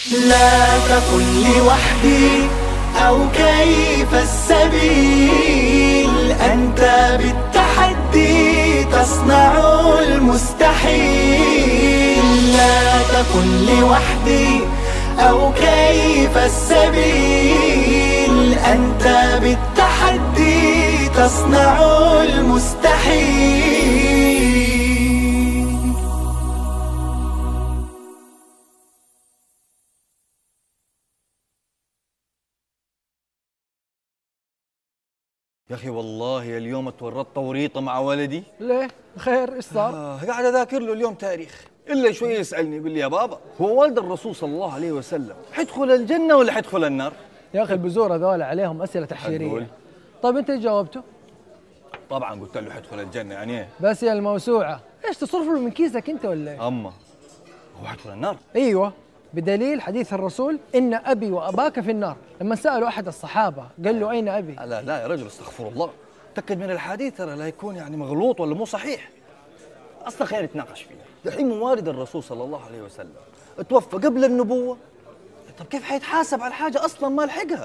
لا تقل لوحدي أو كيف السبيل، أنت بالتحدي تصنع المستحيل. لا تقل لوحدي أو كيف السبيل، أنت بالتحدي تصنع المستحيل. يا أخي والله اليوم اتورطت توريطة مع ولدي. ليه؟ خير ايش صار؟ قاعد أذاكر له اليوم تاريخ، إلا شوي يسألني يقول لي يا بابا هو والد الرسول صلى الله عليه وسلم حيدخل الجنة ولا حيدخل النار؟ يا أخي البزور هذول عليهم أسئلة تحشيرية. طيب أنت ايش جاوبته؟ طبعا قلت له حيدخل الجنة يعني إيه؟ بس يا الموسوعة، ايش تصرف له من كيسك أنت ولا إيه؟ أما هو حيدخل النار؟ أيوه، بدليل حديث الرسول إن أبي وأباك في النار. لما سألوا أحد الصحابة قال له أين أبي؟ لا لا يا رجل استغفر الله، تأكد من الحديث ترى لا يكون يعني مغلوط ولا مو صحيح. أصلا خلينا نتناقش فيه. دحين والد الرسول صلى الله عليه وسلم توفى قبل النبوة، طب كيف حيتحاسب على حاجة أصلا ما لحقها؟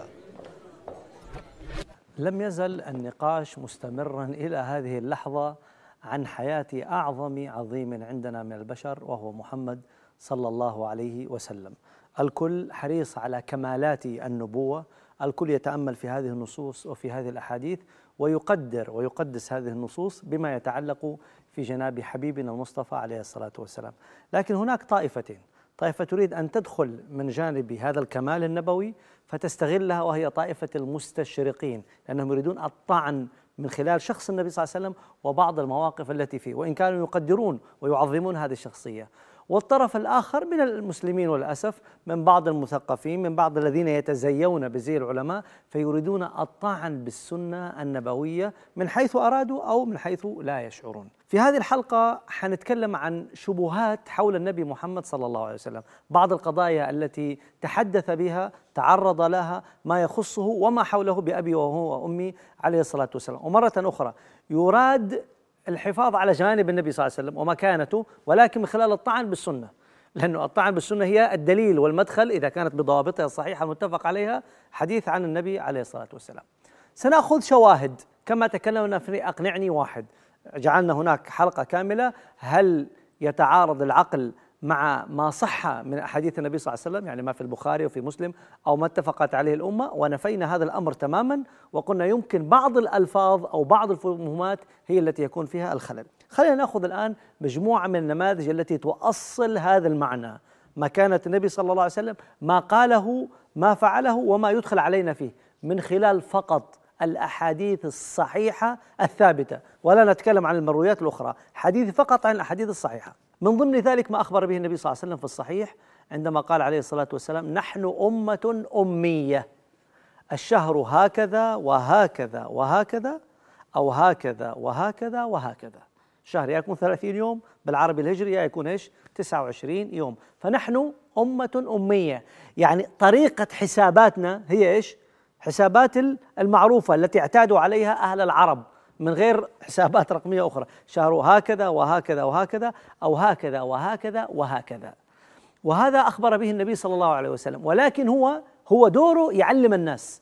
لم يزل النقاش مستمرا إلى هذه اللحظة عن حياة أعظم عظيم عندنا من البشر وهو محمد صلى الله عليه وسلم. الكل حريص على كمالات النبوة، الكل يتأمل في هذه النصوص وفي هذه الأحاديث ويقدر ويقدس هذه النصوص بما يتعلق في جناب حبيبنا المصطفى عليه الصلاة والسلام. لكن هناك طائفتين، طائفة تريد أن تدخل من جانب هذا الكمال النبوي فتستغلها، وهي طائفة المستشرقين، لأنهم يريدون الطعن من خلال شخص النبي صلى الله عليه وسلم وبعض المواقف التي فيه، وإن كانوا يقدرون ويعظمون هذه الشخصية. والطرف الآخر من المسلمين وللأسف، من بعض المثقفين، من بعض الذين يتزيون بزي العلماء، فيريدون الطعن بالسنة النبوية من حيث أرادوا أو من حيث لا يشعرون. في هذه الحلقة حنتكلم عن شبهات حول النبي محمد صلى الله عليه وسلم، بعض القضايا التي تحدث بها، تعرض لها، ما يخصه وما حوله بأبي وهو وأمي عليه الصلاة والسلام. ومرة أخرى يراد الحفاظ على جانب النبي صلى الله عليه وسلم ومكانته، ولكن من خلال الطعن بالسنة، لأنه الطعن بالسنة هي الدليل والمدخل إذا كانت بضوابطها الصحيحة المتفق عليها حديث عن النبي عليه الصلاة والسلام. سنأخذ شواهد كما تكلمنا في أقنعني واحد، جعلنا هناك حلقة كاملة هل يتعارض العقل مع ما صح من أحاديث النبي صلى الله عليه وسلم، يعني ما في البخاري وفي مسلم أو ما اتفقت عليه الأمة، ونفينا هذا الأمر تماما وقلنا يمكن بعض الألفاظ أو بعض المفهومات هي التي يكون فيها الخلل. خلينا نأخذ الآن مجموعة من النماذج التي تؤصل هذا المعنى، مكانة النبي صلى الله عليه وسلم، ما قاله، ما فعله، وما يدخل علينا فيه من خلال فقط الأحاديث الصحيحة الثابتة، ولا نتكلم عن المرويات الأخرى، حديث فقط عن الأحاديث الصحيحة. من ضمن ذلك ما أخبر به النبي صلى الله عليه وسلم في الصحيح عندما قال عليه الصلاة والسلام: نحن أمة أمية، الشهر هكذا وهكذا وهكذا، أو هكذا وهكذا وهكذا. شهر يكون 30 يوم بالعربي الهجري، يكون إيش 29 يوم. فنحن أمة أمية، يعني طريقة حساباتنا هي إيش؟ حسابات المعروفة التي اعتادوا عليها أهل العرب من غير حسابات رقمية أخرى، شهر هكذا وهكذا وهكذا، أو هكذا وهكذا وهكذا. وهذا أخبر به النبي صلى الله عليه وسلم، ولكن هو دوره يعلم الناس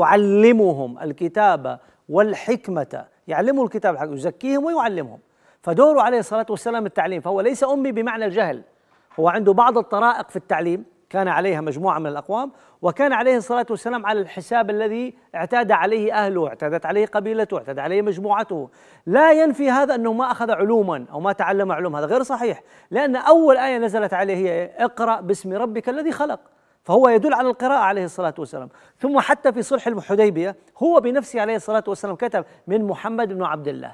ويعلمهم الكتاب والحكمة، يعلمهم الكتاب والحكمة، يزكيهم ويعلمهم. فدوره عليه الصلاة والسلام التعليم، فهو ليس أمي بمعنى الجهل، هو عنده بعض الطرائق في التعليم كان عليها مجموعة من الأقوام، وكان عليه الصلاة والسلام على الحساب الذي اعتاد عليه أهله، اعتادت عليه قبيلته، اعتاد عليه مجموعته. لا ينفي هذا أنه ما أخذ علوما أو ما تعلم علوم، هذا غير صحيح، لأن أول آية نزلت عليه هي اقرأ باسم ربك الذي خلق، فهو يدل على القراءة عليه الصلاة والسلام. ثم حتى في صلح الحديبية هو بنفسه عليه الصلاة والسلام كتب من محمد بن عبد الله.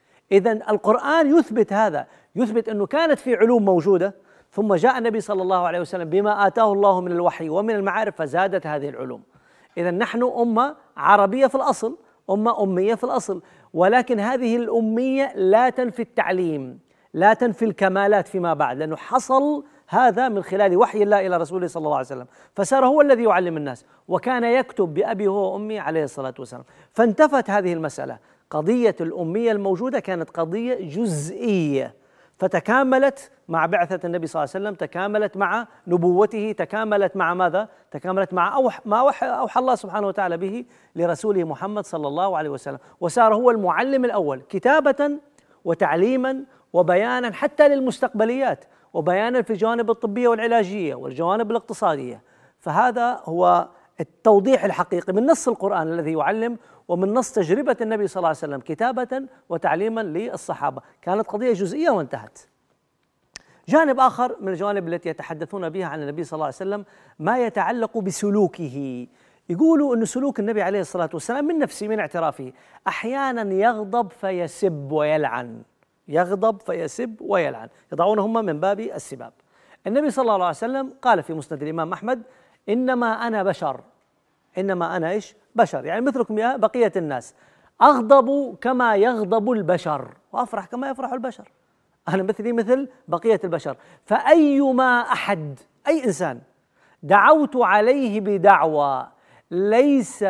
إذن القرآن يثبت هذا، يثبت أنه كانت في علوم موجودة، ثم جاء النبي صلى الله عليه وسلم بما آتاه الله من الوحي ومن المعارف فزادت هذه العلوم. إذن نحن أمة عربية في الأصل، أمة أمية في الأصل، ولكن هذه الأمية لا تنفي التعليم، لا تنفي الكمالات فيما بعد، لأنه حصل هذا من خلال وحي الله إلى رسوله صلى الله عليه وسلم، فصار هو الذي يعلم الناس، وكان يكتب بأبي هو وأمي عليه الصلاة والسلام. فانتفت هذه المسألة، قضية الأمية الموجودة كانت قضية جزئية، فتكاملت مع بعثة النبي صلى الله عليه وسلم، تكاملت مع نبوته، تكاملت مع ماذا؟ تكاملت مع ما أوحى الله سبحانه وتعالى به لرسوله محمد صلى الله عليه وسلم، وصار هو المعلم الأول كتابة وتعليما وبيانا حتى للمستقبليات، وبيانا في الجوانب الطبية والعلاجية والجوانب الاقتصادية. فهذا هو التوضيح الحقيقي من نص القرآن الذي يعلم، ومن نص تجربة النبي صلى الله عليه وسلم كتابة وتعليما للصحابة. كانت قضية جزئية وانتهت. جانب آخر من الجوانب التي يتحدثون بها عن النبي صلى الله عليه وسلم ما يتعلق بسلوكه. يقولوا أن سلوك النبي عليه الصلاة والسلام من نفسه، من اعترافه، أحيانا يغضب فيسب ويلعن، يغضب فيسب ويلعن، يضعونهم من باب السباب. النبي صلى الله عليه وسلم قال في مسند الإمام أحمد: إنما أنا بشر، إنما أنا إيش؟ بشر، يعني مثلكم يا بقية الناس، أغضب كما يغضب البشر وأفرح كما يفرح البشر، أنا مثلي مثل بقية البشر. فأيما أحد، أي إنسان، دعوت عليه بدعوى ليس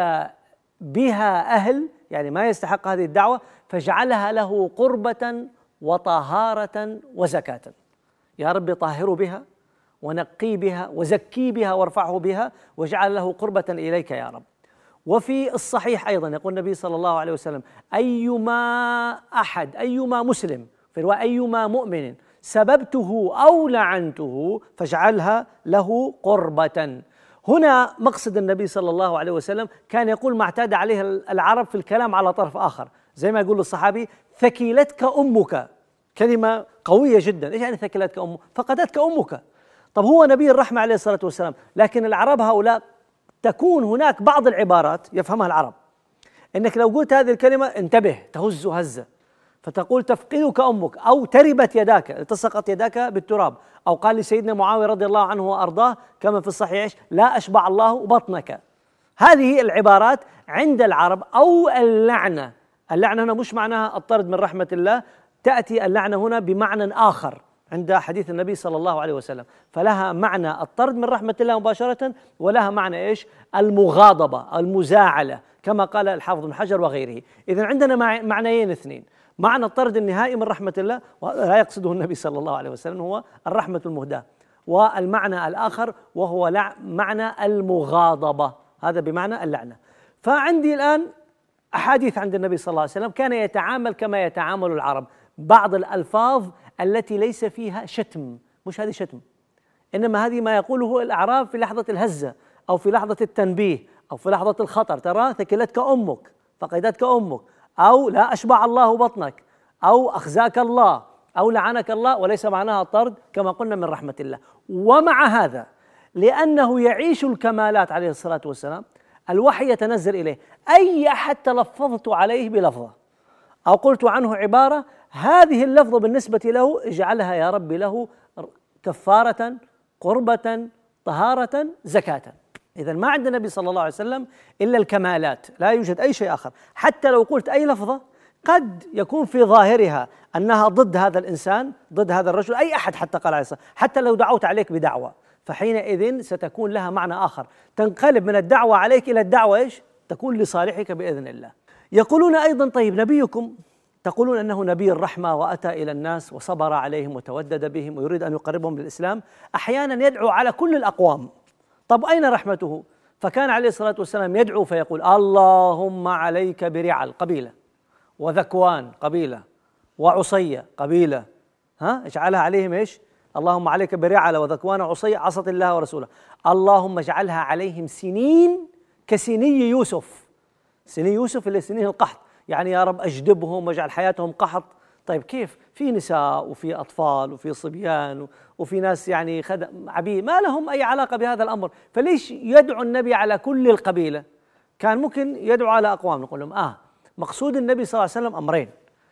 بها أهل، يعني ما يستحق هذه الدعوة، فاجعلها له قربة وطهارة وزكاة. يا رب طهره بها ونقي بها وزكي بها وارفعه بها واجعل له قربة إليك يا رب. وفي الصحيح أيضا يقول النبي صلى الله عليه وسلم: أيما أحد، أيما مسلم، في رواية أيما مؤمن سببته أو لعنته فاجعلها له قربة. هنا مقصد النبي صلى الله عليه وسلم كان يقول ما اعتاد عليه العرب في الكلام على طرف آخر، زي ما يقول الصحابي: ثكلتك أمك. كلمة قوية جدا. إيش يعني ثكلتك أمك؟ فقدتك أمك. طب هو نبي الرحمة عليه الصلاة والسلام، لكن العرب هؤلاء تكون هناك بعض العبارات يفهمها العرب، إنك لو قلت هذه الكلمة انتبه تهز هزة، فتقول تفقدك أمك، أو تربت يداك، التصقت يداك بالتراب، أو قال لسيدنا معاوية رضي الله عنه وأرضاه كما في الصحيح: لا أشبع الله بطنك. هذه العبارات عند العرب. أو اللعنة، اللعنة هنا مش معناها الطرد من رحمة الله، تأتي اللعنة هنا بمعنى آخر عند حديث النبي صلى الله عليه وسلم، فلها معنى الطرد من رحمة الله مباشرة، ولها معنى إيش؟ المغاضبة، المزاعلة، كما قال الحافظ بن حجر وغيره. إذن عندنا معنيين اثنين: معنى الطرد النهائي من رحمة الله، ولا يقصده النبي صلى الله عليه وسلم، هو الرحمة المهداة، والمعنى الآخر وهو معنى المغاضبة، هذا بمعنى اللعنة. فعندي الآن أحاديث عند النبي صلى الله عليه وسلم كان يتعامل كما يتعامل العرب، بعض الألفاظ التي ليس فيها شتم، مش هذه شتم، إنما هذه ما يقوله الأعراب في لحظة الهزة أو في لحظة التنبيه أو في لحظة الخطر. ترى ثكلتك أمك، فقدتك أمك، أو لا أشبع الله بطنك، أو أخزاك الله، أو لعنك الله، وليس معناها الطرد كما قلنا من رحمة الله. ومع هذا لأنه يعيش الكمالات عليه الصلاة والسلام، الوحي يتنزل إليه، أي أحد تلفظت عليه بلفظة أو قلت عنه عبارة، هذه اللفظة بالنسبة له اجعلها يا رب له كفارة، قربة، طهارة، زكاة. إذن ما عند النبي صلى الله عليه وسلم إلا الكمالات، لا يوجد أي شيء آخر. حتى لو قلت أي لفظة قد يكون في ظاهرها أنها ضد هذا الإنسان، ضد هذا الرجل، أي أحد، حتى قال عليه الصلاة، حتى لو دعوت عليك بدعوة، فحينئذ ستكون لها معنى آخر، تنقلب من الدعوة عليك إلى الدعوة إيش؟ تكون لصالحك بإذن الله. يقولون أيضا: طيب نبيكم تقولون أنه نبي الرحمة وأتى إلى الناس وصبر عليهم وتودد بهم ويريد أن يقربهم للإسلام، أحيانا يدعو على كل الأقوام. طب أين رحمته؟ فكان عليه الصلاة والسلام يدعو فيقول: اللهم عليك برعل، قبيلة، وذكوان، قبيلة، وعصية، قبيلة، اجعلها عليهم إيش؟ اللهم عليك برعل وذكوان وعصية عصت الله ورسوله، اللهم اجعلها عليهم سنين كسني يوسف. سني يوسف اللي سنين القحط، يعني يا رب أجدبهم واجعل حياتهم قحط. طيب كيف؟ في نساء وفي أطفال وفي صبيان وفي ناس يعني عبيد ما لهم أي علاقة بهذا الأمر، فليش يدعو النبي على كل القبيلة؟ كان ممكن يدعو على أقوام. نقول لهم مقصود النبي صلى الله عليه وسلم أمرين: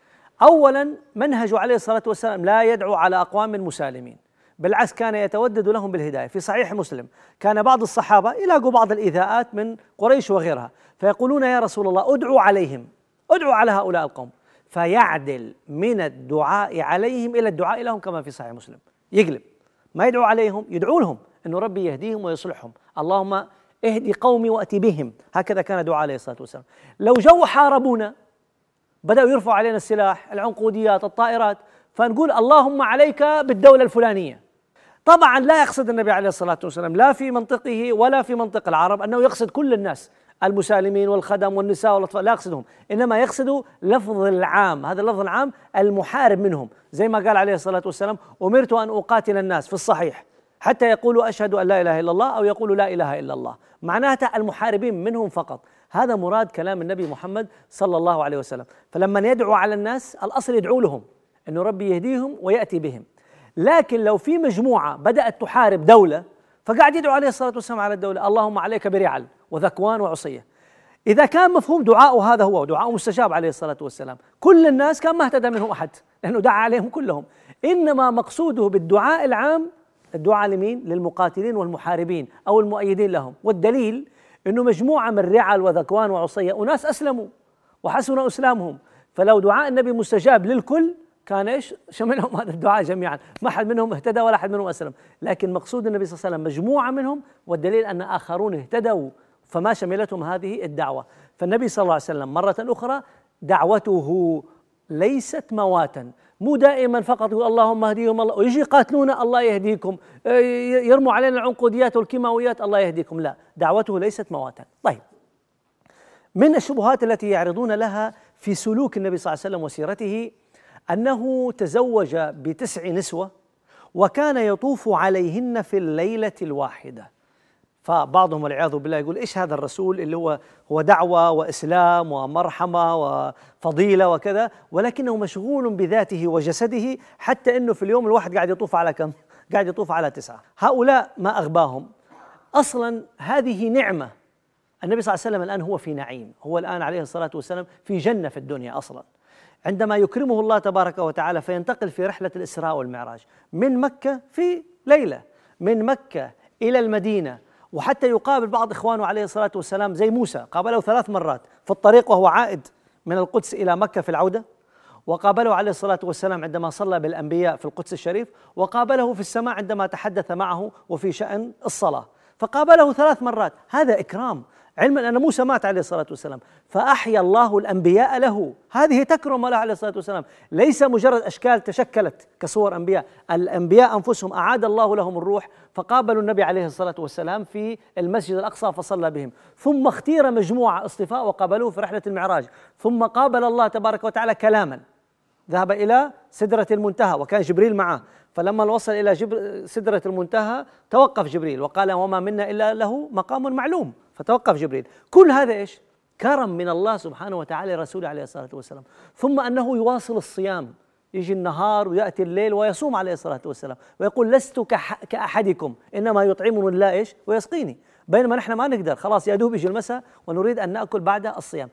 أولا منهجه عليه الصلاة والسلام لا يدعو على أقوام مسالمين، بالعكس كان يتودد لهم بالهداية. في صحيح مسلم كان بعض الصحابة يلاقوا بعض الإيذاءات من قريش وغيرها، فيقولون: يا رسول الله ادعوا عليهم، ادعوا على هؤلاء القوم، فيعدل من الدعاء عليهم إلى الدعاء لهم كما في صحيح مسلم، يقلب، ما يدعو عليهم، يدعو لهم إنه ربي يهديهم ويصلحهم، اللهم اهدي قومي وأتي بهم. هكذا كان دعاء عليه الصلاة والسلام. لو جو حاربونا بدأوا يرفعوا علينا السلاح، العنقوديات، الطائرات، فنقول اللهم عليك بالدولة الفلانية. طبعا لا يقصد النبي عليه الصلاة والسلام لا في منطقه ولا في منطق العرب أنه يقصد كل الناس، المسالمين والخدم والنساء والأطفال، لا يقصدهم، إنما يقصد لفظ العام. هذا اللفظ العام المحارب منهم، زي ما قال عليه الصلاة والسلام أمرت أن أقاتل الناس في الصحيح حتى يقولوا أشهد أن لا إله إلا الله أو يقولوا لا إله إلا الله، معناتها المحاربين منهم فقط. هذا مراد كلام النبي محمد صلى الله عليه وسلم. فلما يدعو على الناس الأصل يدعو لهم أنه ربي يهديهم ويأتي بهم. لكن لو في مجموعة بدأت تحارب دولة فقاعد يدعو عليه الصلاة والسلام على الدولة اللهم عليك برعل وذكوان وعصية، إذا كان مفهوم دعاء هذا هو دعاء مستجاب عليه الصلاة والسلام، كل الناس كان ما اهتدى منهم أحد لأنه دعا عليهم كلهم. إنما مقصوده بالدعاء العام الدعاء لمين؟ للمقاتلين والمحاربين أو المؤيدين لهم. والدليل أنه مجموعة من رعل وذكوان وعصية أناس أسلموا وحسن إسلامهم، فلو دعاء النبي مستجاب للكل كان ايش؟ شملهم هذا الدعاء جميعا، ما حد منهم اهتدى ولا حد منهم اسلم، لكن مقصود النبي صلى الله عليه وسلم مجموعه منهم، والدليل ان اخرون اهتدوا فما شملتهم هذه الدعوه. فالنبي صلى الله عليه وسلم مره اخرى دعوته ليست مواتا، مو دائما فقط يقول اللهم اهديهم الله ويجي يقاتلونا الله يهديكم، يرموا علينا العنقوديات والكيماويات الله يهديكم، لا، دعوته ليست مواتا. طيب، من الشبهات التي يعرضون لها في سلوك النبي صلى الله عليه وسلم وسيرته أنه تزوج ب9 نسوة وكان يطوف عليهن في الليلة الواحدة. فبعضهم والعياذ بالله يقول إيش هذا الرسول اللي هو دعوة وإسلام ومرحمة وفضيلة وكذا، ولكنه مشغول بذاته وجسده حتى أنه في اليوم الواحد قاعد يطوف على كم؟ قاعد يطوف على 9. هؤلاء ما أغباهم، أصلا هذه نعمة. النبي صلى الله عليه وسلم الآن هو في نعيم، هو الآن عليه الصلاة والسلام في جنة في الدنيا أصلا، عندما يكرمه الله تبارك وتعالى فينتقل في رحلة الإسراء والمعراج من مكة في ليلة، من مكة إلى المدينة، وحتى يقابل بعض إخوانه عليه الصلاة والسلام زي موسى، قابله 3 مرات في الطريق وهو عائد من القدس إلى مكة في العودة، وقابله عليه الصلاة والسلام عندما صلى بالأنبياء في القدس الشريف، وقابله في السماء عندما تحدث معه وفي شأن الصلاة، فقابله 3 مرات. هذا إكرام، علما أن موسى مات عليه الصلاة والسلام فأحيا الله الأنبياء له، هذه تكرم له عليه الصلاة والسلام، ليس مجرد أشكال تشكلت كصور أنبياء، الأنبياء أنفسهم أعاد الله لهم الروح، فقابلوا النبي عليه الصلاة والسلام في المسجد الأقصى فصلى بهم، ثم اختير مجموعة اصطفاء وقابلوه في رحلة المعراج، ثم قابل الله تبارك وتعالى كلاما، ذهب إلى سدرة المنتهى وكان جبريل معه، فلما وصل إلى سدرة المنتهى توقف جبريل وقال وما منا إلا له مقام معلوم، فتوقف جبريل. كل هذا إيش؟ كرم من الله سبحانه وتعالى لرسوله عليه الصلاة والسلام. ثم أنه يواصل الصيام، يجي النهار ويأتي الليل ويصوم عليه الصلاة والسلام ويقول لست كأحدكم إنما يطعمني الله إيش ويسقيني، بينما نحن ما نقدر، خلاص يا دوب يجي المساء ونريد أن نأكل بعد الصيام.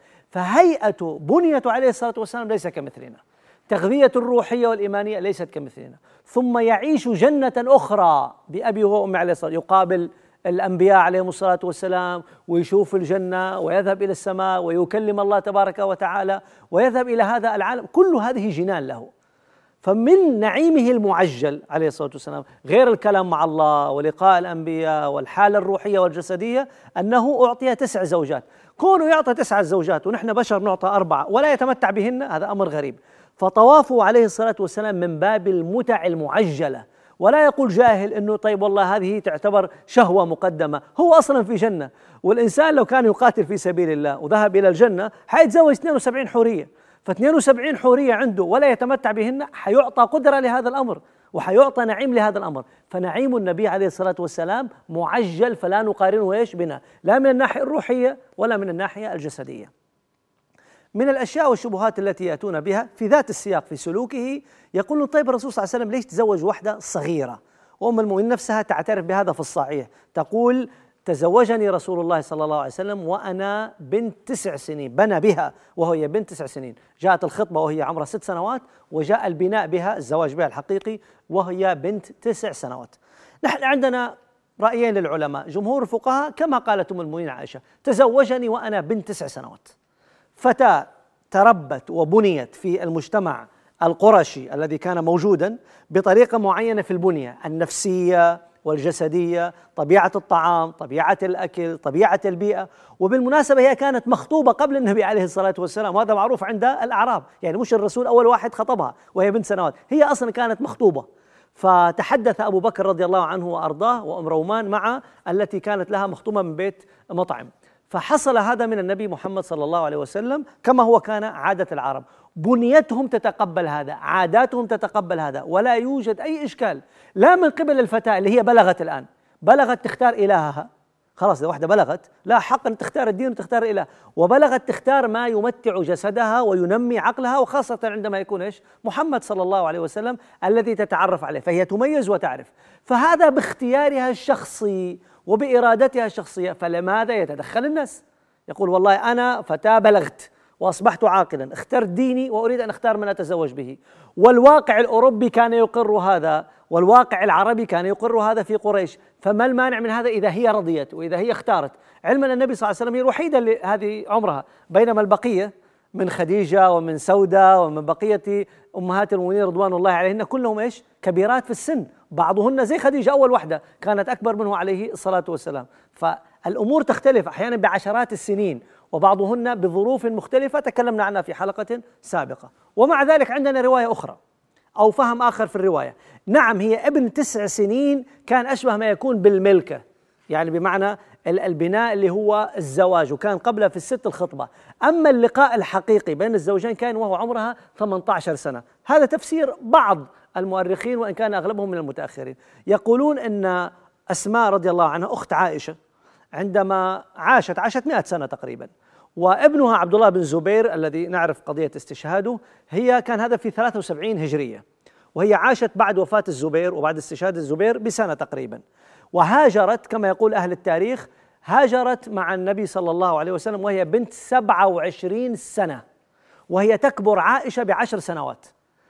فهيئة بنيته عليه الصلاة والسلام ليس كمثلنا، تغذية الروحية والإيمانية ليست كمثلنا، ثم يعيش جنة أخرى بأبي وأمي عليه الصلاة، يقابل الأنبياء عليهم الصلاة والسلام ويشوف الجنة ويذهب إلى السماء ويكلم الله تبارك وتعالى ويذهب إلى هذا العالم، كل هذه جنان له. فمن نعيمه المعجل عليه الصلاة والسلام غير الكلام مع الله ولقاء الأنبياء والحالة الروحية والجسدية أنه أعطي 9 زوجات. كونه يعطى 9 زوجات ونحن بشر نعطى 4 ولا يتمتع بهن، هذا أمر غريب. فطوافه عليه الصلاة والسلام من باب المتع المعجلة، ولا يقول جاهل أنه طيب والله هذه تعتبر شهوة مقدمة، هو أصلا في جنة، والإنسان لو كان يقاتل في سبيل الله وذهب إلى الجنة حيتزوج 72 حورية، ف72 حورية عنده ولا يتمتع بهن، حيعطى قدرة لهذا الأمر وحيعطى نعيم لهذا الأمر. فنعيم النبي عليه الصلاة والسلام معجل، فلا نقارنه إيش بنا، لا من الناحية الروحية ولا من الناحية الجسدية. من الأشياء والشبهات التي يأتون بها في ذات السياق في سلوكه، يقولون طيب الرسول صلى الله عليه وسلم ليش تزوج واحدة صغيرة؟ وأم المؤمنين نفسها تعترف بهذا في الصحيح، تقول تزوجني رسول الله صلى الله عليه وسلم وأنا بنت 9 سنين، بنى بها وهي بنت 9 سنين، جاءت الخطبة وهي عمرها 6 سنوات، وجاء البناء بها الزواج بها الحقيقي وهي بنت 9 سنوات. نحن عندنا رأيين للعلماء، جمهور الفقهاء كما قالت أم المؤمنين عائشة تزوجني وأنا بنت 9 سنوات، فتاة تربت وبنيت في المجتمع القرشي الذي كان موجودا بطريقة معينة في البنية النفسية والجسدية، طبيعة الطعام، طبيعة الأكل، طبيعة البيئة. وبالمناسبة هي كانت مخطوبة قبل النبي عليه الصلاة والسلام، وهذا معروف عند الأعراب، يعني مش الرسول أول واحد خطبها وهي بنت سنوات، هي أصلا كانت مخطوبة. فتحدث أبو بكر رضي الله عنه وأرضاه وأم رومان مع التي كانت لها مخطوبة من بيت مطعم، فحصل هذا من النبي محمد صلى الله عليه وسلم كما هو كان عادة العرب. بنيتهم تتقبل هذا، عاداتهم تتقبل هذا، ولا يوجد أي إشكال لا من قبل الفتاة اللي هي بلغت الآن، بلغت تختار إلهها، خلاص إذا واحدة بلغت لا حق أن تختار الدين وتختار الإله، وبلغت تختار ما يمتع جسدها وينمي عقلها، وخاصة عندما يكون إيش؟ محمد صلى الله عليه وسلم الذي تتعرف عليه، فهي تميز وتعرف. فهذا باختيارها الشخصي وبإرادتها الشخصية، فلماذا يتدخل الناس؟ يقول والله أنا فتاة بلغت وأصبحت عاقلا، اخترت ديني وأريد أن أختار من أتزوج به. والواقع الأوروبي كان يقر هذا، والواقع العربي كان يقر هذا في قريش، فما المانع من هذا إذا هي رضيت وإذا هي اختارت؟ علما النبي صلى الله عليه وسلم هي الوحيدة اللي هذه عمرها، بينما البقية من خديجة ومن سودة ومن بقية أمهات المؤمنين رضوان الله عليهن كلهم إيش؟ كبيرات في السن، بعضهن زي خديجة أول وحدة كانت أكبر منه عليه الصلاة والسلام. فالأمور تختلف أحيانا بعشرات السنين، وبعضهن بظروف مختلفة تكلمنا عنها في حلقة سابقة. ومع ذلك عندنا رواية أخرى أو فهم آخر في الرواية. نعم هي ابن 9 سنين كان أشبه ما يكون بالملكة، يعني بمعنى البناء اللي هو الزواج، وكان قبله في الست الخطبة. أما اللقاء الحقيقي بين الزوجين كان وهو عمرها 18 سنة. هذا تفسير بعض المؤرخين وإن كان أغلبهم من المتأخرين. يقولون أن أسماء رضي الله عنها أخت عائشة عندما عاشت 100 سنة تقريبا، وابنها عبد الله بن زبير الذي نعرف قضية استشهاده كان هذا في 73 هجرية، وهي عاشت بعد وفاة الزبير وبعد استشهاد الزبير بسنة تقريبا، وهاجرت كما يقول أهل التاريخ، هاجرت مع النبي صلى الله عليه وسلم وهي بنت 27 سنة، وهي تكبر عائشة ب10 سنوات.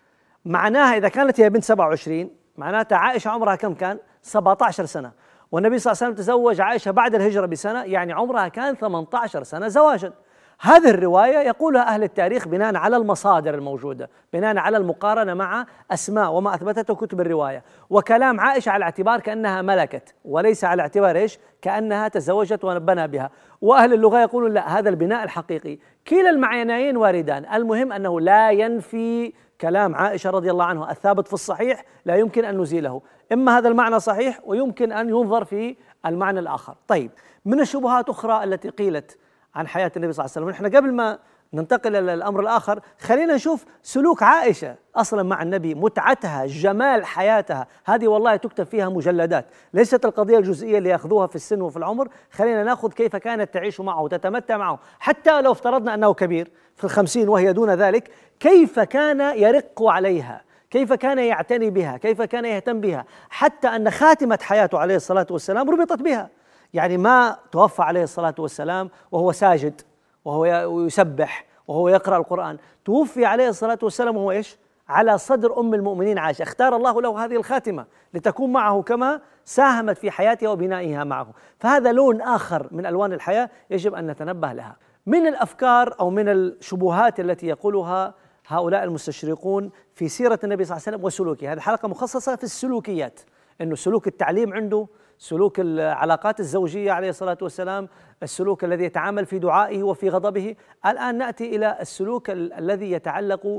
معناها إذا كانت هي بنت 27 معناتها عائشة عمرها كم كان؟ 17 سنة، والنبي صلى الله عليه وسلم تزوج عائشة بعد الهجرة بسنة، يعني عمرها كان 18 سنة زواجا. هذه الرواية يقولها أهل التاريخ بناء على المصادر الموجودة، بناء على المقارنة مع أسماء وما أثبتته كتب الرواية، وكلام عائشة على اعتبار كأنها ملكت، وليس على اعتبار إيش؟ كأنها تزوجت وبنى بها. وأهل اللغة يقولون لا، هذا البناء الحقيقي. كلا المعنيين واردان، المهم أنه لا ينفي كلام عائشة رضي الله عنها الثابت في الصحيح، لا يمكن أن نزيله. إما هذا المعنى صحيح ويمكن أن ينظر في المعنى الآخر. طيب، من الشبهات أخرى التي قيلت عن حياة النبي صلى الله عليه وسلم، نحن قبل ما ننتقل إلى الأمر الآخر خلينا نشوف سلوك عائشة أصلا مع النبي، متعتها، جمال حياتها، هذه والله تكتب فيها مجلدات، ليست القضية الجزئية اللي يأخذوها في السن وفي العمر. خلينا نأخذ كيف كانت تعيش معه وتتمتع معه، حتى لو افترضنا أنه كبير في 50 وهي دون ذلك، كيف كان يرق عليها، كيف كان يعتني بها، كيف كان يهتم بها، حتى أن خاتمة حياته عليه الصلاة والسلام ربطت بها. يعني ما توفى عليه الصلاة والسلام وهو ساجد وهو يسبح وهو يقرأ القرآن، توفي عليه الصلاة والسلام وهو إيش؟ على صدر أم المؤمنين عائشة. اختار الله له هذه الخاتمة لتكون معه كما ساهمت في حياته وبنائها معه. فهذا لون آخر من ألوان الحياة يجب أن نتنبه لها. من الأفكار أو من الشبهات التي يقولها هؤلاء المستشرقون في سيرة النبي صلى الله عليه وسلم وسلوكه، هذه حلقة مخصصة في السلوكيات، إنه سلوك التعليم عنده، سلوك العلاقات الزوجية عليه الصلاة والسلام، السلوك الذي يتعامل في دعائه وفي غضبه. الآن نأتي إلى السلوك الذي يتعلق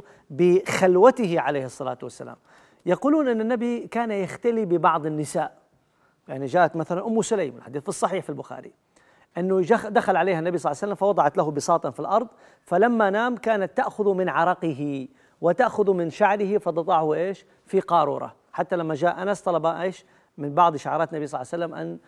بخلوته عليه الصلاة والسلام. يقولون أن النبي كان يختلي ببعض النساء، يعني جاءت مثلا أم سليم، الحديث في الصحيح في البخاري، أنه دخل عليها النبي صلى الله عليه وسلم فوضعت له بساطا في الأرض، فلما نام كانت تأخذ من عرقه وتأخذ من شعره فتضعه إيش؟ في قارورة، حتى لما جاء أنس طلب إيش؟ من بعض شعرات النبي صلى الله عليه وسلم أن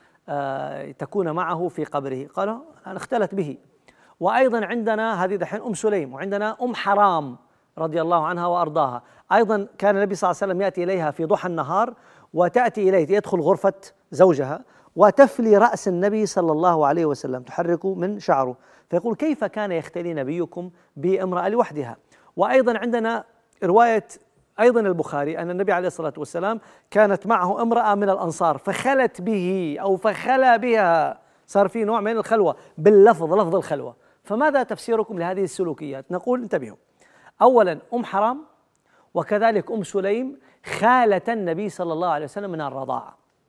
تكون معه في قبره، قالوا أنا اختلت به. وأيضا عندنا هذه دحين أم سليم، وعندنا أم حرام رضي الله عنها وأرضاها، أيضا كان النبي صلى الله عليه وسلم يأتي إليها في ضحى النهار وتأتي إليه، يدخل غرفة زوجها وتفلي رأس النبي صلى الله عليه وسلم، تحرك من شعره، فيقول كيف كان يختلي نبيكم بامرأة لوحدها. وأيضا عندنا رواية أيضا البخاري أن النبي عليه الصلاة والسلام كانت معه امرأة من الأنصار فخلت به أو فخلى بها، صار في نوع من الخلوة باللفظ، لفظ الخلوة. فماذا تفسيركم لهذه السلوكيات؟ نقول انتبهوا، أولا أم حرام وكذلك أم سليم خالة النبي صلى الله عليه وسلم من الرضاعة،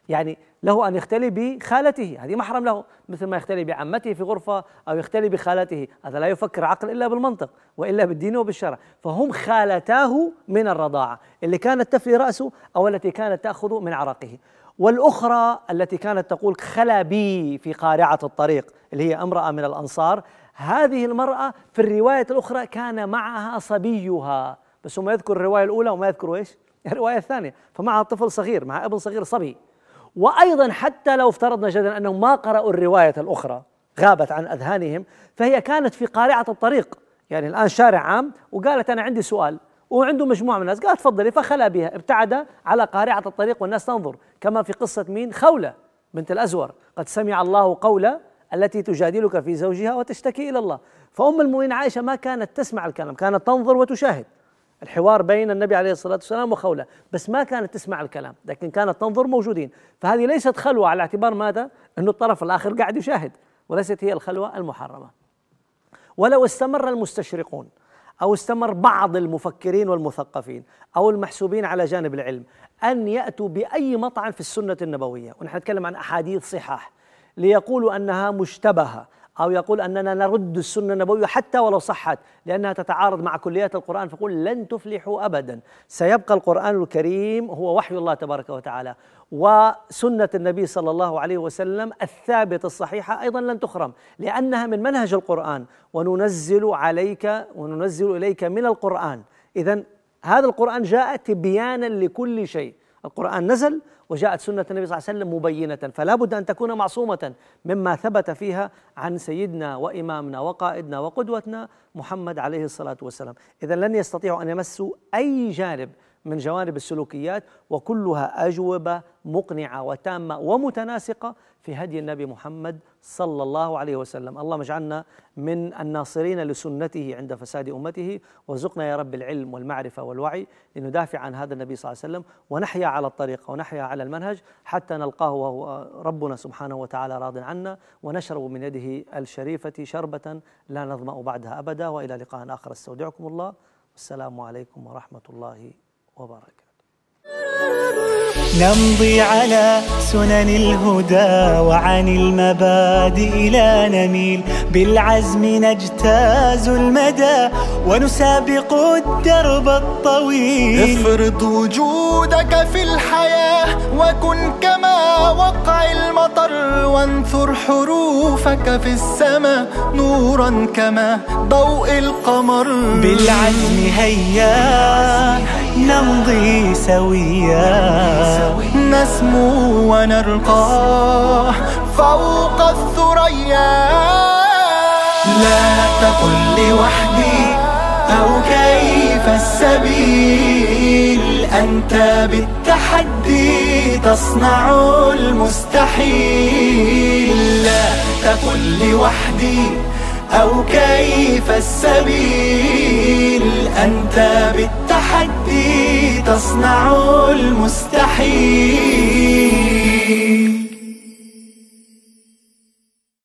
يعني له أن يختلي بخالته، هذه محرم له، مثل ما يختلي بعمته في غرفة أو يختلي بخالته، هذا لا يفكر عقل إلا بالمنطق وإلا بالدين وبالشرع. فهم خالتاه من الرضاعة، اللي كانت تفلي رأسه أو التي كانت تأخذ من عرقه. والأخرى التي كانت تقول خلا بي في قارعة الطريق، اللي هي امرأة من الأنصار، هذه المرأة في الرواية الأخرى كان معها صبيها، بس هم يذكر الرواية الأولى وما يذكروا إيش؟ الرواية الثانية، فمعها طفل صغير، مع ابن صغير صبي. وأيضا حتى لو افترضنا جدلا أنهم ما قرأوا الرواية الأخرى، غابت عن أذهانهم، فهي كانت في قارعة الطريق. يعني الآن شارع عام وقالت أنا عندي سؤال، وعنده مجموعة من الناس، قالت تفضلي، فخلى بها، ابتعد على قارعة الطريق والناس تنظر، كما في قصة مين؟ خولة بنت الأزور، قد سمع الله قول التي تجادلك في زوجها وتشتكي إلى الله. فأم المؤمنين عائشة ما كانت تسمع الكلام، كانت تنظر وتشاهد الحوار بين النبي عليه الصلاة والسلام وخولة، بس ما كانت تسمع الكلام، لكن كانت تنظر موجودين. فهذه ليست خلوة على اعتبار ماذا؟ أنه الطرف الآخر قاعد يشاهد، وليست هي الخلوة المحرمة. ولو استمر المستشرقون أو استمر بعض المفكرين والمثقفين أو المحسوبين على جانب العلم أن يأتوا بأي مطعن في السنة النبوية، ونحن نتكلم عن أحاديث صحاح، ليقولوا أنها مشتبهة أو يقول أننا نرد السنة النبوية حتى ولو صحت لأنها تتعارض مع كليات القرآن، فقل لن تفلحوا أبدا. سيبقى القرآن الكريم هو وحي الله تبارك وتعالى، وسنة النبي صلى الله عليه وسلم الثابتة الصحيحة أيضا لن تخرم، لأنها من منهج القرآن، وننزل إليك من القرآن. إذن هذا القرآن جاء تبيانا لكل شيء، القرآن نزل وجاءت سنة النبي صلى الله عليه وسلم مبينة، فلا بد أن تكون معصومة مما ثبت فيها عن سيدنا وإمامنا وقائدنا وقدوتنا محمد عليه الصلاة والسلام. إذن لن يستطيعوا أن يمسوا أي جانب من جوانب السلوكيات، وكلها أجوبة مقنعة وتامة ومتناسقة في هدي النبي محمد صلى الله عليه وسلم. اللهم اجعلنا من الناصرين لسنته عند فساد أمته، وارزقنا يا رب العلم والمعرفة والوعي لندافع عن هذا النبي صلى الله عليه وسلم، ونحيا على الطريق ونحيا على المنهج حتى نلقاه وهو ربنا سبحانه وتعالى راض عنا، ونشرب من يده الشريفة شربة لا نظمأ بعدها أبدا. وإلى لقاء آخر، استودعكم الله، والسلام عليكم ورحمة الله وبركاته. نمضي على سنن الهدى وعن المبادئ لا نميل، بالعزم نجتاز المدى ونسابق الدرب الطويل. افرض وجودك في الحياة وكن كما وقع المطر، وانثر حروفك في السماء نورا كما ضوء القمر. بالعزم هيا نمضي سويا، نسمو ونرقى فوق الثريا. لا تقل لوحدي أو كيف السبيل، أنت بالتحدي تصنع المستحيل. لا تقل لوحدي أو كيف السبيل، أنت بالتحدي تصنع المستحيل.